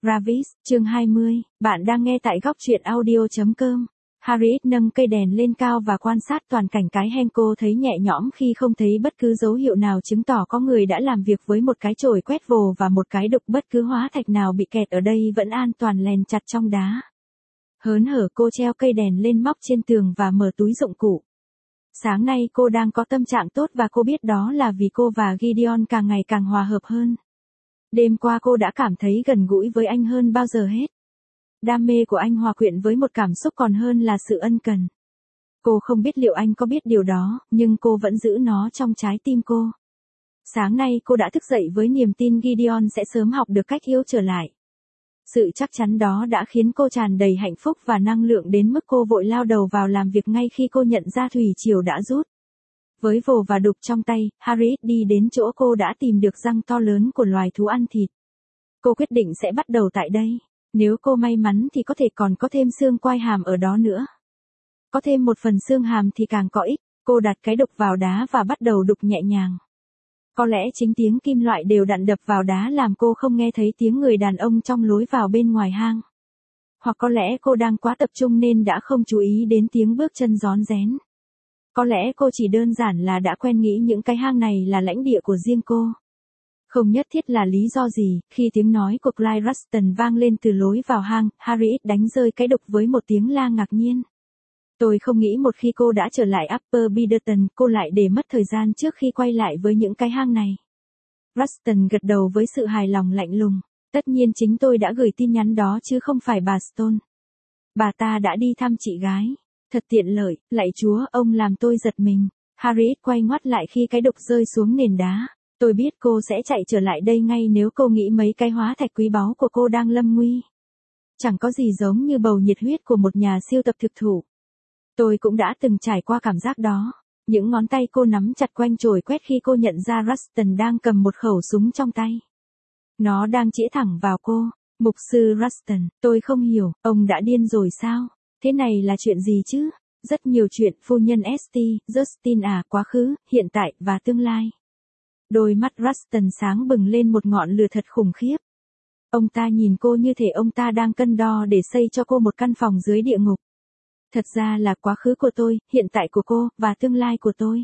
Gravis, chương 20, bạn đang nghe tại góc truyện audio.com. Harriet nâng cây đèn lên cao và quan sát toàn cảnh cái hang. Cô thấy nhẹ nhõm khi không thấy bất cứ dấu hiệu nào chứng tỏ có người đã làm việc với một cái chổi quét vồ và một cái đục. Bất cứ hóa thạch nào bị kẹt ở đây vẫn an toàn lèn chặt trong đá. Hớn hở cô treo cây đèn lên móc trên tường và mở túi dụng cụ. Sáng nay cô đang có tâm trạng tốt và cô biết đó là vì cô và Gideon càng ngày càng hòa hợp hơn. Đêm qua cô đã cảm thấy gần gũi với anh hơn bao giờ hết. Đam mê của anh hòa quyện với một cảm xúc còn hơn là sự ân cần. Cô không biết liệu anh có biết điều đó, nhưng cô vẫn giữ nó trong trái tim cô. Sáng nay cô đã thức dậy với niềm tin Gideon sẽ sớm học được cách yêu trở lại. Sự chắc chắn đó đã khiến cô tràn đầy hạnh phúc và năng lượng đến mức cô vội lao đầu vào làm việc ngay khi cô nhận ra thủy triều đã rút. Với vồ và đục trong tay, Harriet đi đến chỗ cô đã tìm được răng to lớn của loài thú ăn thịt. Cô quyết định sẽ bắt đầu tại đây. Nếu cô may mắn thì có thể còn có thêm xương quai hàm ở đó nữa. Có thêm một phần xương hàm thì càng có ích. Cô đặt cái đục vào đá và bắt đầu đục nhẹ nhàng. Có lẽ chính tiếng kim loại đều đặn đập vào đá làm cô không nghe thấy tiếng người đàn ông trong lối vào bên ngoài hang. Hoặc có lẽ cô đang quá tập trung nên đã không chú ý đến tiếng bước chân rón rén. Có lẽ cô chỉ đơn giản là đã quen nghĩ những cái hang này là lãnh địa của riêng cô. Không nhất thiết là lý do gì, khi tiếng nói của Clyde Ruston vang lên từ lối vào hang, Harriet đánh rơi cái đục với một tiếng la ngạc nhiên. Tôi không nghĩ một khi cô đã trở lại Upper Biderton, cô lại để mất thời gian trước khi quay lại với những cái hang này. Ruston gật đầu với sự hài lòng lạnh lùng. Tất nhiên chính tôi đã gửi tin nhắn đó chứ không phải bà Stone. Bà ta đã đi thăm chị gái. Thật tiện lợi, lạy Chúa, ông làm tôi giật mình. Harriet quay ngoắt lại khi cái đục rơi xuống nền đá. Tôi biết cô sẽ chạy trở lại đây ngay nếu cô nghĩ mấy cái hóa thạch quý báu của cô đang lâm nguy. Chẳng có gì giống như bầu nhiệt huyết của một nhà siêu tập thực thụ. Tôi cũng đã từng trải qua cảm giác đó. Những ngón tay cô nắm chặt quanh chổi quét khi cô nhận ra Ruston đang cầm một khẩu súng trong tay. Nó đang chĩa thẳng vào cô. Mục sư Ruston, tôi không hiểu, ông đã điên rồi sao? Thế này là chuyện gì chứ? Rất nhiều chuyện, phu nhân St. Justin à, quá khứ, hiện tại, và tương lai. Đôi mắt Ruston sáng bừng lên một ngọn lửa thật khủng khiếp. Ông ta nhìn cô như thể ông ta đang cân đo để xây cho cô một căn phòng dưới địa ngục. Thật ra là quá khứ của tôi, hiện tại của cô, và tương lai của tôi.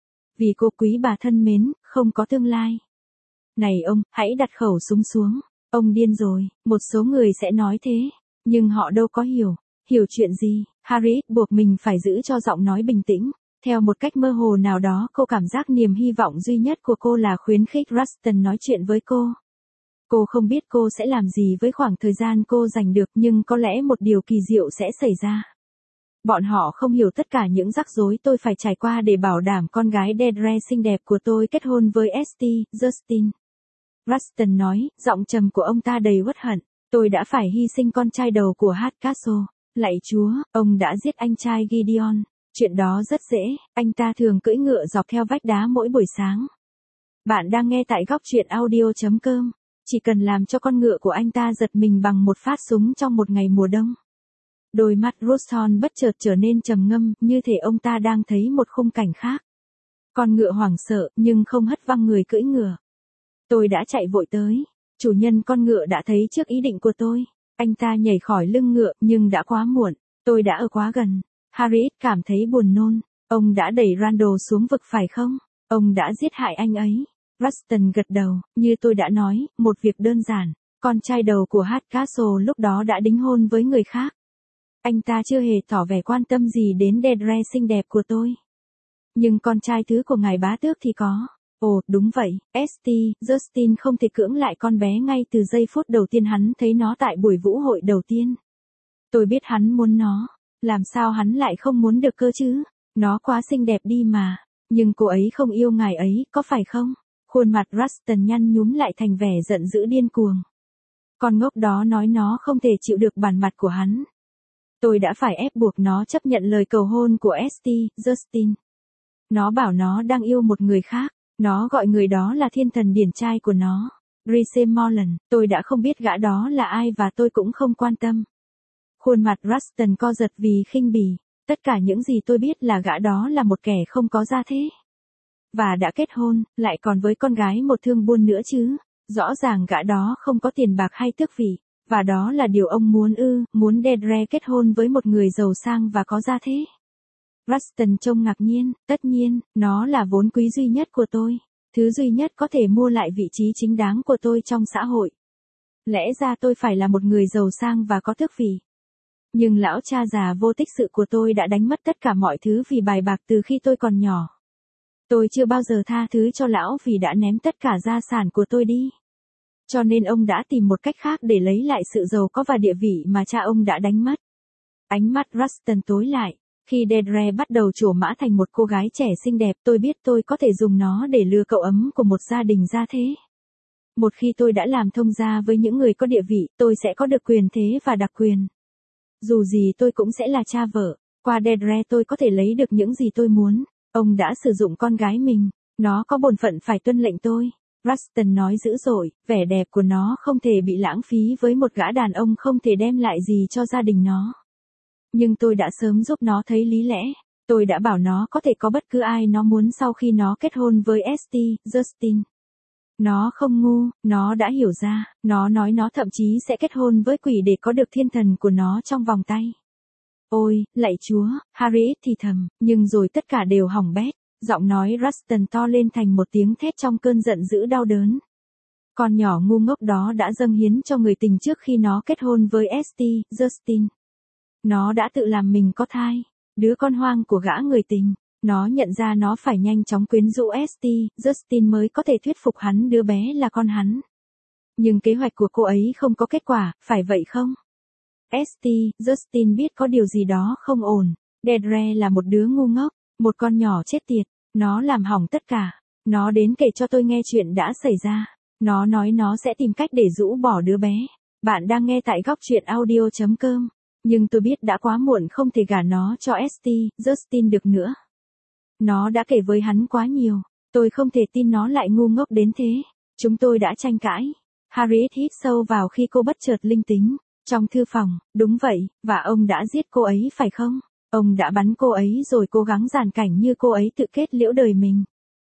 Vì cô quý bà thân mến, không có tương lai. Này ông, hãy đặt khẩu súng xuống. Ông điên rồi, một số người sẽ nói thế. Nhưng họ đâu có hiểu. Hiểu chuyện gì? Harriet buộc mình phải giữ cho giọng nói bình tĩnh. Theo một cách mơ hồ nào đó cô cảm giác niềm hy vọng duy nhất của cô là khuyến khích Ruston nói chuyện với cô. Cô không biết cô sẽ làm gì với khoảng thời gian cô dành được nhưng có lẽ một điều kỳ diệu sẽ xảy ra. Bọn họ không hiểu tất cả những rắc rối tôi phải trải qua để bảo đảm con gái Deirdre xinh đẹp của tôi kết hôn với St. Justin. Ruston nói, giọng trầm của ông ta đầy uất hận. Tôi đã phải hy sinh con trai đầu của Hardcastle. Lạy Chúa, ông đã giết anh trai Gideon. Chuyện đó rất dễ, anh ta thường cưỡi ngựa dọc theo vách đá mỗi buổi sáng. Bạn đang nghe tại góc truyện audio.com. Chỉ cần làm cho con ngựa của anh ta giật mình bằng một phát súng trong một ngày mùa đông. Đôi mắt Ruston bất chợt trở nên trầm ngâm, như thể ông ta đang thấy một khung cảnh khác. Con ngựa hoảng sợ, nhưng không hất văng người cưỡi ngựa. Tôi đã chạy vội tới. Chủ nhân con ngựa đã thấy trước ý định của tôi. Anh ta nhảy khỏi lưng ngựa, nhưng đã quá muộn. Tôi đã ở quá gần. Harriet cảm thấy buồn nôn. Ông đã đẩy Randall xuống vực phải không? Ông đã giết hại anh ấy. Ruston gật đầu, như tôi đã nói, một việc đơn giản. Con trai đầu của Hardcastle lúc đó đã đính hôn với người khác. Anh ta chưa hề tỏ vẻ quan tâm gì đến Deirdre xinh đẹp của tôi. Nhưng con trai thứ của ngài bá tước thì có. Ồ, đúng vậy, St. Justin không thể cưỡng lại con bé ngay từ giây phút đầu tiên hắn thấy nó tại buổi vũ hội đầu tiên. Tôi biết hắn muốn nó. Làm sao hắn lại không muốn được cơ chứ? Nó quá xinh đẹp đi mà. Nhưng cô ấy không yêu ngài ấy, có phải không? Khuôn mặt Ruston nhăn nhúm lại thành vẻ giận dữ điên cuồng. Con ngốc đó nói nó không thể chịu được bản mặt của hắn. Tôi đã phải ép buộc nó chấp nhận lời cầu hôn của St. Justin. Nó bảo nó đang yêu một người khác. Nó gọi người đó là thiên thần điển trai của nó. Rice Morland. Tôi đã không biết gã đó là ai và tôi cũng không quan tâm. Khuôn mặt Ruston co giật vì khinh bỉ. Tất cả những gì tôi biết là gã đó là một kẻ không có gia thế. Và đã kết hôn, lại còn với con gái một thương buôn nữa chứ. Rõ ràng gã đó không có tiền bạc hay tước vị. Và đó là điều ông muốn muốn Deirdre kết hôn với một người giàu sang và có gia thế. Rustin trông ngạc nhiên, tất nhiên, nó là vốn quý duy nhất của tôi. Thứ duy nhất có thể mua lại vị trí chính đáng của tôi trong xã hội. Lẽ ra tôi phải là một người giàu sang và có tước vị. Nhưng lão cha già vô tích sự của tôi đã đánh mất tất cả mọi thứ vì bài bạc từ khi tôi còn nhỏ. Tôi chưa bao giờ tha thứ cho lão vì đã ném tất cả gia sản của tôi đi. Cho nên ông đã tìm một cách khác để lấy lại sự giàu có và địa vị mà cha ông đã đánh mất. Ánh mắt Rustin tối lại. Khi Deirdre bắt đầu trổ mã thành một cô gái trẻ xinh đẹp, tôi biết tôi có thể dùng nó để lừa cậu ấm của một gia đình gia thế. Một khi tôi đã làm thông gia với những người có địa vị, tôi sẽ có được quyền thế và đặc quyền. Dù gì tôi cũng sẽ là cha vợ, qua Deirdre tôi có thể lấy được những gì tôi muốn. Ông đã sử dụng con gái mình, nó có bổn phận phải tuân lệnh tôi. Rustin nói dữ dội, vẻ đẹp của nó không thể bị lãng phí với một gã đàn ông không thể đem lại gì cho gia đình nó. Nhưng tôi đã sớm giúp nó thấy lý lẽ. Tôi đã bảo nó có thể có bất cứ ai nó muốn sau khi nó kết hôn với St. Justin. Nó không ngu, nó đã hiểu ra, nó nói nó thậm chí sẽ kết hôn với quỷ để có được thiên thần của nó trong vòng tay. Ôi, lạy Chúa, Harriet thì thầm, nhưng rồi tất cả đều hỏng bét. Giọng nói Rustin to lên thành một tiếng thét trong cơn giận dữ đau đớn. Con nhỏ ngu ngốc đó đã dâng hiến cho người tình trước khi nó kết hôn với St. Justin. Nó đã tự làm mình có thai, đứa con hoang của gã người tình. Nó nhận ra nó phải nhanh chóng quyến rũ St. Justin mới có thể thuyết phục hắn đứa bé là con hắn. Nhưng kế hoạch của cô ấy không có kết quả, phải vậy không? St. Justin biết có điều gì đó không ổn. Deirdre là một đứa ngu ngốc, một con nhỏ chết tiệt. Nó làm hỏng tất cả. Nó đến kể cho tôi nghe chuyện đã xảy ra. Nó nói nó sẽ tìm cách để rũ bỏ đứa bé. Bạn đang nghe tại góc truyện audio.com. Nhưng tôi biết đã quá muộn, không thể gả nó cho St. Justin được nữa. Nó đã kể với hắn quá nhiều. Tôi không thể tin nó lại ngu ngốc đến thế. Chúng tôi đã tranh cãi. Harriet hít sâu vào khi cô bất chợt linh tính. Trong thư phòng, đúng vậy, và ông đã giết cô ấy phải không? Ông đã bắn cô ấy rồi cố gắng giàn cảnh như cô ấy tự kết liễu đời mình.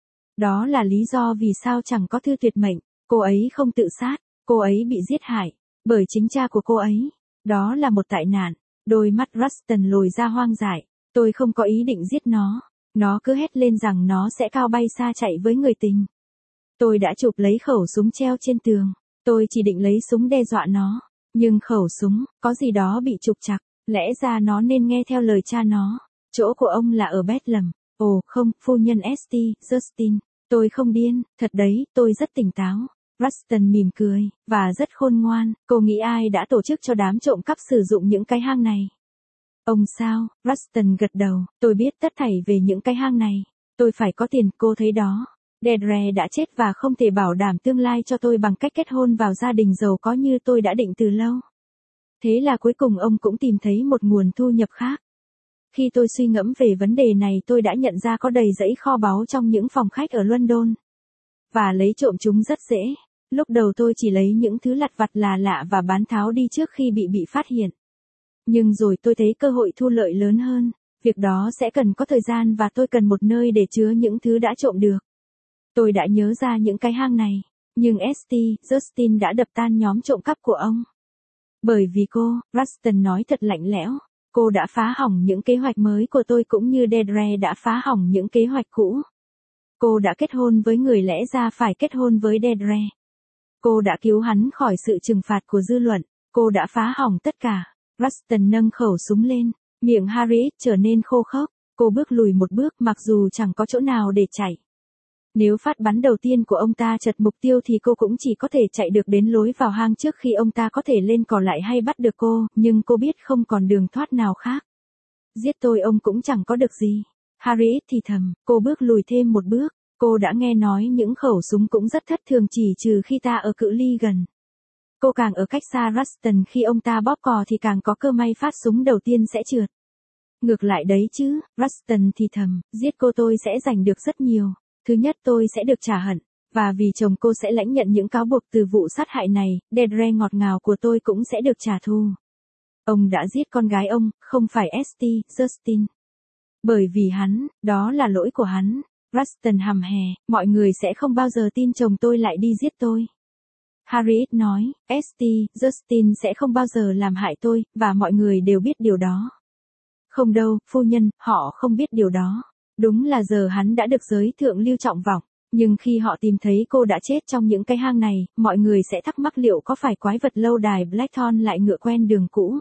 Đó là lý do vì sao chẳng có thư tuyệt mệnh. Cô ấy không tự sát, cô ấy bị giết hại bởi chính cha của cô ấy. Đó là một tai nạn. Đôi mắt Rustin lồi ra hoang dại. Tôi không có ý định giết nó. Nó cứ hét lên rằng nó sẽ cao bay xa chạy với người tình. Tôi đã chụp lấy khẩu súng treo trên tường. Tôi chỉ định lấy súng đe dọa nó. Nhưng khẩu súng, có gì đó bị trục trặc. Lẽ ra nó nên nghe theo lời cha nó. Chỗ của ông là ở Bethlehem. Ồ không, phu nhân St. Justin. Tôi không điên, thật đấy, tôi rất tỉnh táo. Rustin mỉm cười, và rất khôn ngoan. Cô nghĩ ai đã tổ chức cho đám trộm cắp sử dụng những cái hang này? Ông sao? Rustin gật đầu, tôi biết tất thảy về những cái hang này. Tôi phải có tiền, cô thấy đó. Deirdre đã chết và không thể bảo đảm tương lai cho tôi bằng cách kết hôn vào gia đình giàu có như tôi đã định từ lâu. Thế là cuối cùng ông cũng tìm thấy một nguồn thu nhập khác. Khi tôi suy ngẫm về vấn đề này, tôi đã nhận ra có đầy dãy kho báu trong những phòng khách ở London. Và lấy trộm chúng rất dễ. Lúc đầu tôi chỉ lấy những thứ lặt vặt là lạ và bán tháo đi trước khi bị phát hiện. Nhưng rồi tôi thấy cơ hội thu lợi lớn hơn. Việc đó sẽ cần có thời gian và tôi cần một nơi để chứa những thứ đã trộm được. Tôi đã nhớ ra những cái hang này. Nhưng St. Justin đã đập tan nhóm trộm cắp của ông. Bởi vì cô, Rustin nói thật lạnh lẽo, cô đã phá hỏng những kế hoạch mới của tôi cũng như Deirdre đã phá hỏng những kế hoạch cũ. Cô đã kết hôn với người lẽ ra phải kết hôn với Deirdre. Cô đã cứu hắn khỏi sự trừng phạt của dư luận. Cô đã phá hỏng tất cả. Rustin nâng khẩu súng lên. Miệng Harriet trở nên khô khốc. Cô bước lùi một bước mặc dù chẳng có chỗ nào để chạy. Nếu phát bắn đầu tiên của ông ta chật mục tiêu thì cô cũng chỉ có thể chạy được đến lối vào hang trước khi ông ta có thể lên cò lại hay bắt được cô, nhưng cô biết không còn đường thoát nào khác. Giết tôi ông cũng chẳng có được gì. Harriet thì thầm, cô bước lùi thêm một bước. Cô đã nghe nói những khẩu súng cũng rất thất thường chỉ trừ khi ta ở cự ly gần. Cô càng ở cách xa Rustin khi ông ta bóp cò thì càng có cơ may phát súng đầu tiên sẽ trượt. Ngược lại đấy chứ, Rustin thì thầm, giết cô tôi sẽ giành được rất nhiều. Thứ nhất tôi sẽ được trả hận, và vì chồng cô sẽ lãnh nhận những cáo buộc từ vụ sát hại này, Deirdre ngọt ngào của tôi cũng sẽ được trả thù. Ông đã giết con gái ông, không phải St. Justin. Bởi vì hắn, đó là lỗi của hắn. Rustin hằm hè, mọi người sẽ không bao giờ tin chồng tôi lại đi giết tôi. Harriet nói, St. Justin sẽ không bao giờ làm hại tôi, và mọi người đều biết điều đó. Không đâu, phu nhân, họ không biết điều đó. Đúng là giờ hắn đã được giới thượng lưu trọng vọng. Nhưng khi họ tìm thấy cô đã chết trong những cái hang này, mọi người sẽ thắc mắc liệu có phải quái vật lâu đài Blackthorn lại ngựa quen đường cũ.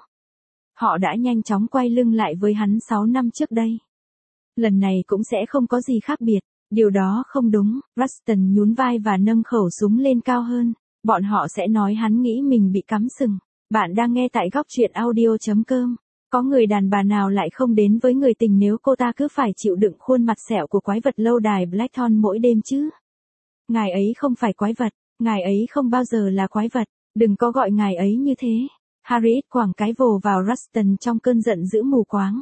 Họ đã nhanh chóng quay lưng lại với hắn 6 năm trước đây. Lần này cũng sẽ không có gì khác biệt. Điều đó không đúng. Rustin nhún vai và nâng khẩu súng lên cao hơn. Bọn họ sẽ nói hắn nghĩ mình bị cắm sừng. Bạn đang nghe tại góc truyện audio.com. Có người đàn bà nào lại không đến với người tình nếu cô ta cứ phải chịu đựng khuôn mặt sẹo của quái vật lâu đài Blackthorn mỗi đêm chứ? Ngài ấy không phải quái vật, ngài ấy không bao giờ là quái vật, đừng có gọi ngài ấy như thế. Harriet quẳng cái vồ vào Rustin trong cơn giận dữ mù quáng.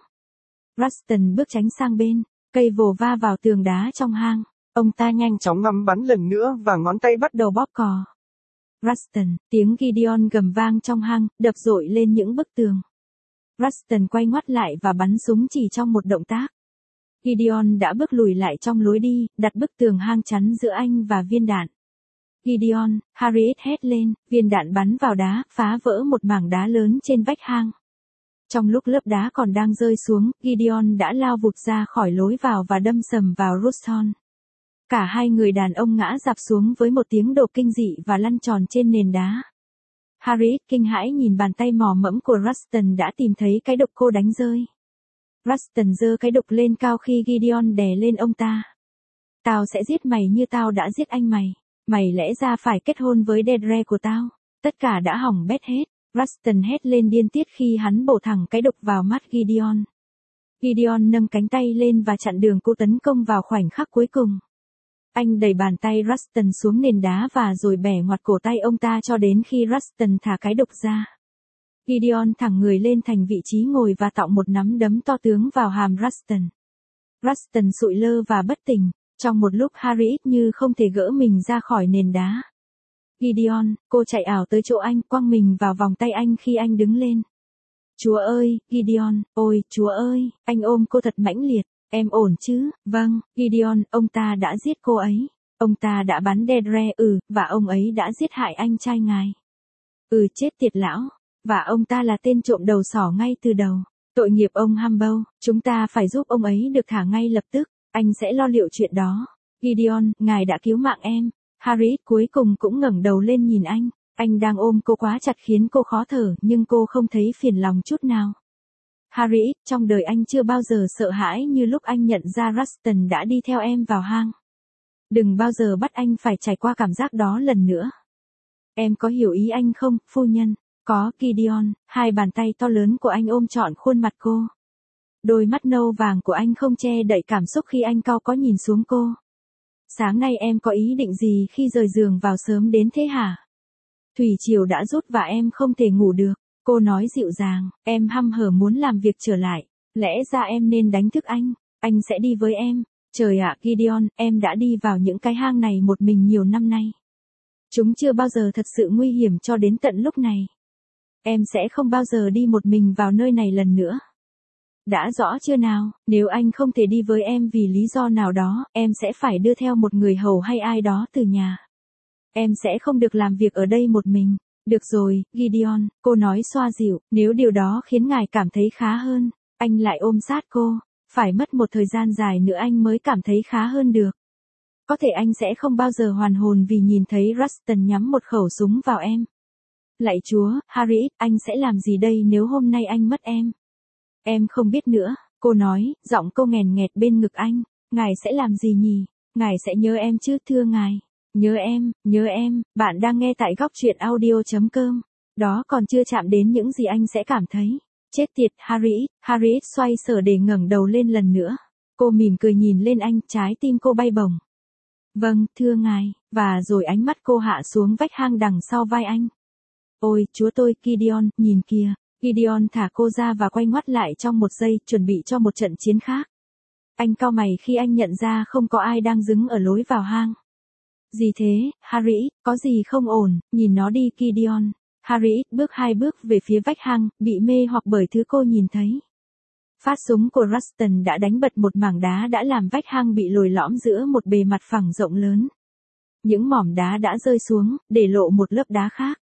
Rustin bước tránh sang bên, cây vồ va vào tường đá trong hang. Ông ta nhanh chóng ngắm bắn lần nữa và ngón tay bắt đầu bóp cò. Rustin, tiếng Gideon gầm vang trong hang, đập dội lên những bức tường. Rustin quay ngoắt lại và bắn súng chỉ trong một động tác. Gideon đã bước lùi lại trong lối đi, đặt bức tường hang chắn giữa anh và viên đạn. Gideon, Harriet hét lên, viên đạn bắn vào đá, phá vỡ một mảng đá lớn trên vách hang. Trong lúc lớp đá còn đang rơi xuống, Gideon đã lao vụt ra khỏi lối vào và đâm sầm vào Ruston. Cả hai người đàn ông ngã rạp xuống với một tiếng đổ kinh dị và lăn tròn trên nền đá. Harriet kinh hãi nhìn bàn tay mò mẫm của Rustin đã tìm thấy cái độc cô đánh rơi. Rustin giơ cái độc lên cao khi Gideon đè lên ông ta. Tao sẽ giết mày như tao đã giết anh mày. Mày lẽ ra phải kết hôn với Deirdre của tao. Tất cả đã hỏng bét hết. Rustin hét lên điên tiết khi hắn bổ thẳng cái độc vào mắt Gideon. Gideon nâng cánh tay lên và chặn đường cô tấn công vào khoảnh khắc cuối cùng. Anh đẩy bàn tay Rustin xuống nền đá và rồi bẻ ngoặt cổ tay ông ta cho đến khi Rustin thả cái độc ra. Gideon thẳng người lên thành vị trí ngồi và tọng một nắm đấm to tướng vào hàm Rustin. Rustin sụi lơ và bất tỉnh, trong một lúc Harriet như không thể gỡ mình ra khỏi nền đá. Gideon, cô chạy ảo tới chỗ anh, quăng mình vào vòng tay anh khi anh đứng lên. Chúa ơi, Gideon, ôi, Chúa ơi, anh ôm cô thật mãnh liệt. Em ổn chứ? Vâng, Gideon, ông ta đã giết cô ấy. Ông ta đã bắn Deirdre, và ông ấy đã giết hại anh trai ngài. Chết tiệt lão. Và ông ta là tên trộm đầu sỏ ngay từ đầu. Tội nghiệp ông Humble, chúng ta phải giúp ông ấy được thả ngay lập tức. Anh sẽ lo liệu chuyện đó. Gideon, ngài đã cứu mạng em. Harriet cuối cùng cũng ngẩng đầu lên nhìn anh. Anh đang ôm cô quá chặt khiến cô khó thở, nhưng cô không thấy phiền lòng chút nào. Harriet, trong đời anh chưa bao giờ sợ hãi như lúc anh nhận ra Rustin đã đi theo em vào hang. Đừng bao giờ bắt anh phải trải qua cảm giác đó lần nữa. Em có hiểu ý anh không, phu nhân? Có, Gideon, hai bàn tay to lớn của anh ôm trọn khuôn mặt cô. Đôi mắt nâu vàng của anh không che đậy cảm xúc khi anh cau có nhìn xuống cô. Sáng nay em có ý định gì khi rời giường vào sớm đến thế hả? Thủy triều đã rút và em không thể ngủ được. Cô nói dịu dàng, em hăm hở muốn làm việc trở lại. Lẽ ra em nên đánh thức anh sẽ đi với em. Trời ạ, Gideon, em đã đi vào những cái hang này một mình nhiều năm nay. Chúng chưa bao giờ thật sự nguy hiểm cho đến tận lúc này. Em sẽ không bao giờ đi một mình vào nơi này lần nữa. Đã rõ chưa nào, nếu anh không thể đi với em vì lý do nào đó, em sẽ phải đưa theo một người hầu hay ai đó từ nhà. Em sẽ không được làm việc ở đây một mình. Được rồi, Gideon, cô nói xoa dịu, nếu điều đó khiến ngài cảm thấy khá hơn. Anh lại ôm sát cô. Phải mất một thời gian dài nữa anh mới cảm thấy khá hơn được. Có thể anh sẽ không bao giờ hoàn hồn vì nhìn thấy Rustin nhắm một khẩu súng vào em. Lạy Chúa, Harriet, anh sẽ làm gì đây nếu hôm nay anh mất em? Em không biết nữa, cô nói, giọng cô nghèn nghẹt bên ngực anh. Ngài sẽ làm gì nhỉ? Ngài sẽ nhớ em chứ, thưa ngài. Nhớ em, bạn đang nghe tại góc truyện audio.com. Đó còn chưa chạm đến những gì anh sẽ cảm thấy. Chết tiệt, Harriet xoay sở để ngẩng đầu lên lần nữa. Cô mỉm cười nhìn lên anh, trái tim cô bay bổng. Vâng, thưa ngài, và rồi ánh mắt cô hạ xuống vách hang đằng sau vai anh. Ôi, Chúa tôi, Gideon, nhìn kìa. Gideon thả cô ra và quay ngoắt lại trong một giây, chuẩn bị cho một trận chiến khác. Anh cau mày khi anh nhận ra không có ai đang đứng ở lối vào hang. Gì thế, Harriet, có gì không ổn, nhìn nó đi Gideon. Harriet bước 2 bước về phía vách hang, bị mê hoặc bởi thứ cô nhìn thấy. Phát súng của Rustin đã đánh bật một mảng đá đã làm vách hang bị lồi lõm giữa một bề mặt phẳng rộng lớn. Những mỏm đá đã rơi xuống, để lộ một lớp đá khác.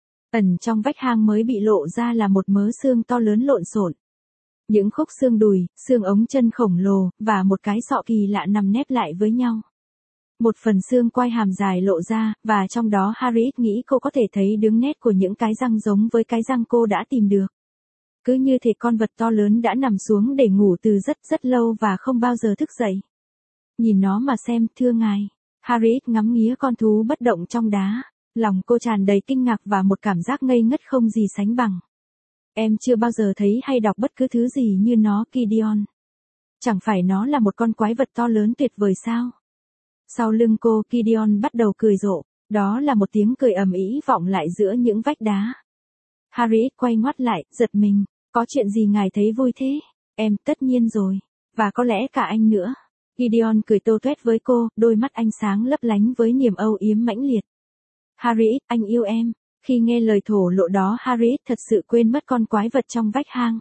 Ẩn trong vách hang mới bị lộ ra là một mớ xương to lớn lộn xộn. Những khúc xương đùi, xương ống chân khổng lồ, và một cái sọ kỳ lạ nằm nép lại với nhau. Một phần xương quai hàm dài lộ ra, và trong đó Harriet nghĩ cô có thể thấy đường nét của những cái răng giống với cái răng cô đã tìm được. Cứ như thể con vật to lớn đã nằm xuống để ngủ từ rất rất lâu và không bao giờ thức dậy. Nhìn nó mà xem, thưa ngài. Harriet ngắm nghía con thú bất động trong đá. Lòng cô tràn đầy kinh ngạc và một cảm giác ngây ngất không gì sánh bằng. Em chưa bao giờ thấy hay đọc bất cứ thứ gì như nó, Gideon. Chẳng phải nó là một con quái vật to lớn tuyệt vời sao? Sau lưng cô, Gideon bắt đầu cười rộ. Đó là một tiếng cười ầm ĩ vọng lại giữa những vách đá. Harriet quay ngoắt lại, giật mình. Có chuyện gì ngài thấy vui thế? Em, tất nhiên rồi. Và có lẽ cả anh nữa. Gideon cười tô toét với cô, đôi mắt anh sáng lấp lánh với niềm âu yếm mãnh liệt. Harriet, anh yêu em. Khi nghe lời thổ lộ đó, Harriet thật sự quên mất con quái vật trong vách hang.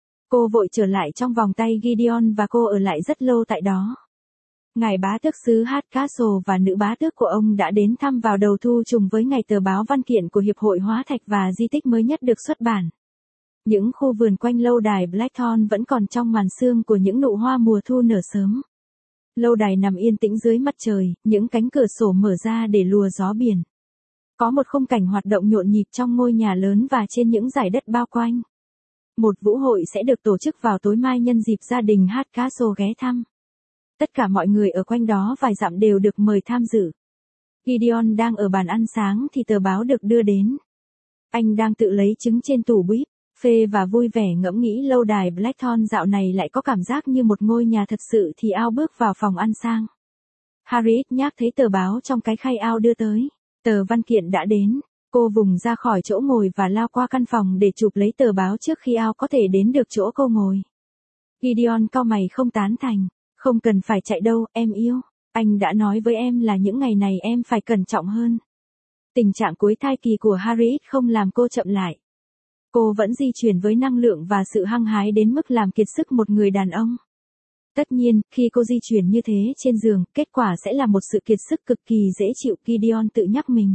Cô vội trở lại trong vòng tay Gideon và cô ở lại rất lâu tại đó. Ngài bá tước xứ Hardcastle và nữ bá tước của ông đã đến thăm vào đầu thu trùng với ngày tờ báo văn kiện của Hiệp hội Hóa thạch và Di tích mới nhất được xuất bản. Những khu vườn quanh lâu đài Blackthorn vẫn còn trong màn sương của những nụ hoa mùa thu nở sớm. Lâu đài nằm yên tĩnh dưới mặt trời, những cánh cửa sổ mở ra để lùa gió biển. Có một khung cảnh hoạt động nhộn nhịp trong ngôi nhà lớn và trên những dải đất bao quanh. Một vũ hội sẽ được tổ chức vào tối mai nhân dịp gia đình Hardcastle ghé thăm. Tất cả mọi người ở quanh đó vài dặm đều được mời tham dự. Gideon đang ở bàn ăn sáng thì tờ báo được đưa đến. Anh đang tự lấy trứng trên tủ bếp, phê và vui vẻ ngẫm nghĩ lâu đài Blackthorn dạo này lại có cảm giác như một ngôi nhà thật sự thì ao bước vào phòng ăn sang. Harriet nhác thấy tờ báo trong cái khay ao đưa tới. Tờ văn kiện đã đến. Cô vùng ra khỏi chỗ ngồi và lao qua căn phòng để chụp lấy tờ báo trước khi ao có thể đến được chỗ cô ngồi. Gideon cau mày không tán thành. Không cần phải chạy đâu, em yêu. Anh đã nói với em là những ngày này em phải cẩn trọng hơn. Tình trạng cuối thai kỳ của Harriet không làm cô chậm lại. Cô vẫn di chuyển với năng lượng và sự hăng hái đến mức làm kiệt sức một người đàn ông. Tất nhiên, khi cô di chuyển như thế trên giường, kết quả sẽ là một sự kiệt sức cực kỳ dễ chịu, Gideon tự nhắc mình.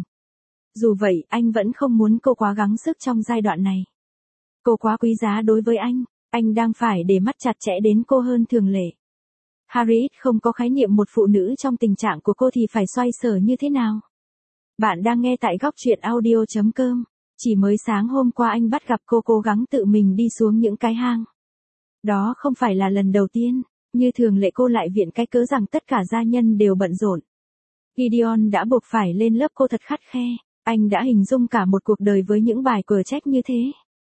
Dù vậy, anh vẫn không muốn cô quá gắng sức trong giai đoạn này. Cô quá quý giá đối với anh đang phải để mắt chặt chẽ đến cô hơn thường lệ. Harriet không có khái niệm một phụ nữ trong tình trạng của cô thì phải xoay sở như thế nào. Bạn đang nghe tại góc truyện audio.com. Chỉ mới sáng hôm qua anh bắt gặp cô cố gắng tự mình đi xuống những cái hang. Đó không phải là lần đầu tiên, như thường lệ cô lại viện cái cớ rằng tất cả gia nhân đều bận rộn. Gideon đã buộc phải lên lớp cô thật khắt khe, anh đã hình dung cả một cuộc đời với những bài cờ trách như thế.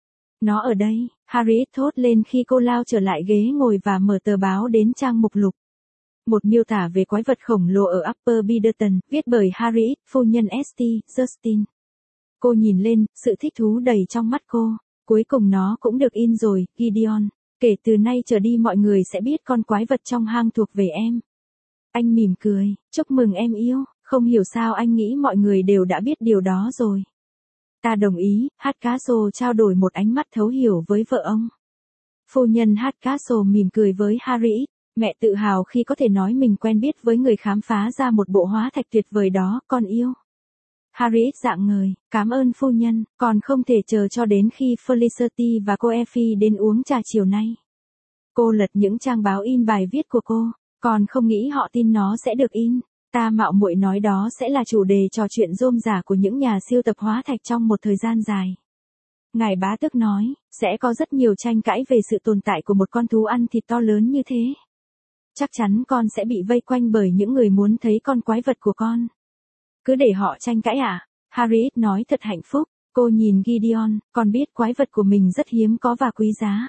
Nó ở đây, Harriet thốt lên khi cô lao trở lại ghế ngồi và mở tờ báo đến trang mục lục. Một miêu tả về quái vật khổng lồ ở Upper Biderton, viết bởi Harriet, phu nhân St. Justin. Cô nhìn lên, sự thích thú đầy trong mắt cô. Cuối cùng nó cũng được in rồi, Gideon. Kể từ nay trở đi mọi người sẽ biết con quái vật trong hang thuộc về em. Anh mỉm cười, chúc mừng em yêu, không hiểu sao anh nghĩ mọi người đều đã biết điều đó rồi. Ta đồng ý, Hardcastle trao đổi một ánh mắt thấu hiểu với vợ ông. Phu nhân Hardcastle mỉm cười với Harriet, mẹ tự hào khi có thể nói mình quen biết với người khám phá ra một bộ hóa thạch tuyệt vời đó, con yêu. Harriet rạng ngời, cảm ơn phu nhân, còn không thể chờ cho đến khi Felicity và cô Effie đến uống trà chiều nay. Cô lật những trang báo in bài viết của cô, còn không nghĩ họ tin nó sẽ được in. Ta mạo muội nói đó sẽ là chủ đề trò chuyện rôm rả của những nhà siêu tập hóa thạch trong một thời gian dài. Ngài bá tước nói, sẽ có rất nhiều tranh cãi về sự tồn tại của một con thú ăn thịt to lớn như thế. Chắc chắn con sẽ bị vây quanh bởi những người muốn thấy con quái vật của con. Cứ để họ tranh cãi à? Harriet nói thật hạnh phúc. Cô nhìn Gideon, con biết quái vật của mình rất hiếm có và quý giá.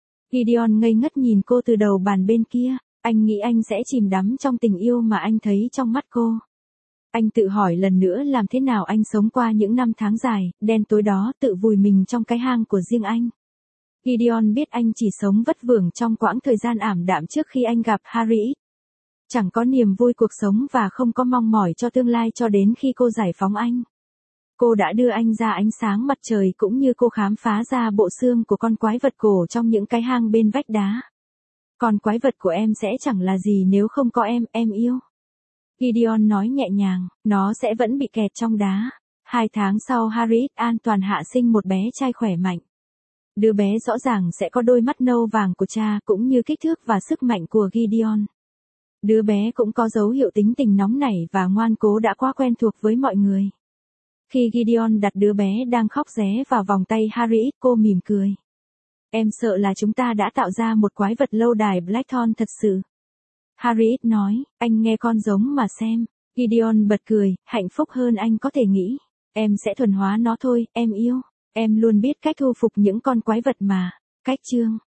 Gideon ngây ngất nhìn cô từ đầu bàn bên kia. Anh nghĩ anh sẽ chìm đắm trong tình yêu mà anh thấy trong mắt cô. Anh tự hỏi lần nữa làm thế nào anh sống qua những năm tháng dài, đen tối đó tự vùi mình trong cái hang của riêng anh. Gideon biết anh chỉ sống vất vưởng trong quãng thời gian ảm đạm trước khi anh gặp Harriet. Chẳng có niềm vui cuộc sống và không có mong mỏi cho tương lai cho đến khi cô giải phóng anh. Cô đã đưa anh ra ánh sáng mặt trời cũng như cô khám phá ra bộ xương của con quái vật cổ trong những cái hang bên vách đá. Còn quái vật của em sẽ chẳng là gì nếu không có em yêu. Gideon nói nhẹ nhàng, nó sẽ vẫn bị kẹt trong đá. 2 tháng sau Harriet an toàn hạ sinh một bé trai khỏe mạnh. Đứa bé rõ ràng sẽ có đôi mắt nâu vàng của cha cũng như kích thước và sức mạnh của Gideon. Đứa bé cũng có dấu hiệu tính tình nóng nảy và ngoan cố đã quá quen thuộc với mọi người. Khi Gideon đặt đứa bé đang khóc ré vào vòng tay Harriet, cô mỉm cười. Em sợ là chúng ta đã tạo ra một quái vật lâu đài Blackthorn thật sự. Harriet nói, anh nghe con giống mà xem. Gideon bật cười, hạnh phúc hơn anh có thể nghĩ. Em sẽ thuần hóa nó thôi, em yêu. Em luôn biết cách thu phục những con quái vật mà. Cách chương